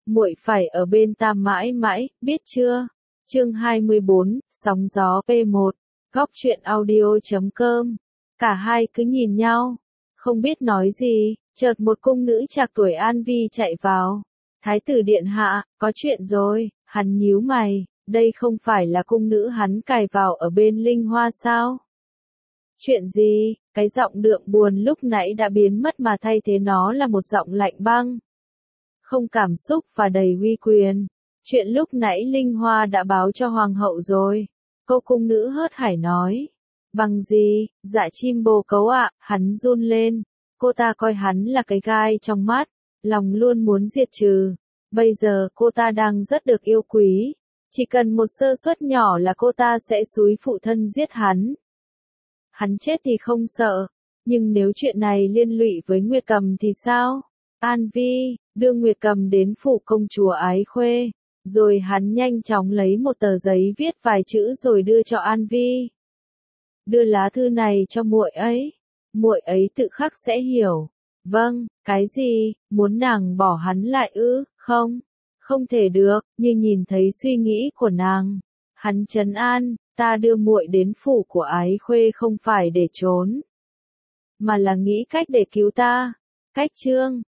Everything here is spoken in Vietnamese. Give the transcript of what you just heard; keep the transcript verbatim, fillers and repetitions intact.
muội phải ở bên ta mãi mãi, biết chưa? Chương hai mươi bốn, sóng gió P một, góc truyện audio chấm com. Cả hai cứ nhìn nhau, không biết nói gì, chợt một cung nữ trạc tuổi An Vi chạy vào. Thái tử điện hạ, có chuyện rồi, hắn nhíu mày, đây không phải là cung nữ hắn cài vào ở bên Linh Hoa sao? Chuyện gì? Cái giọng đượm buồn lúc nãy đã biến mất mà thay thế nó là một giọng lạnh băng, không cảm xúc và đầy uy quyền. Chuyện lúc nãy Linh Hoa đã báo cho hoàng hậu rồi. Cô cung nữ hớt hải nói. Bằng gì? Dạ chim bồ cấu ạ, hắn run lên. Cô ta coi hắn là cái gai trong mắt, lòng luôn muốn diệt trừ. Bây giờ cô ta đang rất được yêu quý. Chỉ cần một sơ suất nhỏ là cô ta sẽ xúi phụ thân giết hắn. Hắn chết thì không sợ, nhưng nếu chuyện này liên lụy với Nguyệt Cầm thì sao? An Vi, đưa Nguyệt Cầm đến phủ công chúa Ái Khuê, rồi hắn nhanh chóng lấy một tờ giấy viết vài chữ rồi đưa cho An Vi. Đưa lá thư này cho muội ấy, muội ấy tự khắc sẽ hiểu. Vâng, cái gì, muốn nàng bỏ hắn lại ư? Không, không thể được, như nhìn thấy suy nghĩ của nàng. Hắn trấn an, ta đưa muội đến phủ của Ái Khuê không phải để trốn, mà là nghĩ cách để cứu ta. Cách chương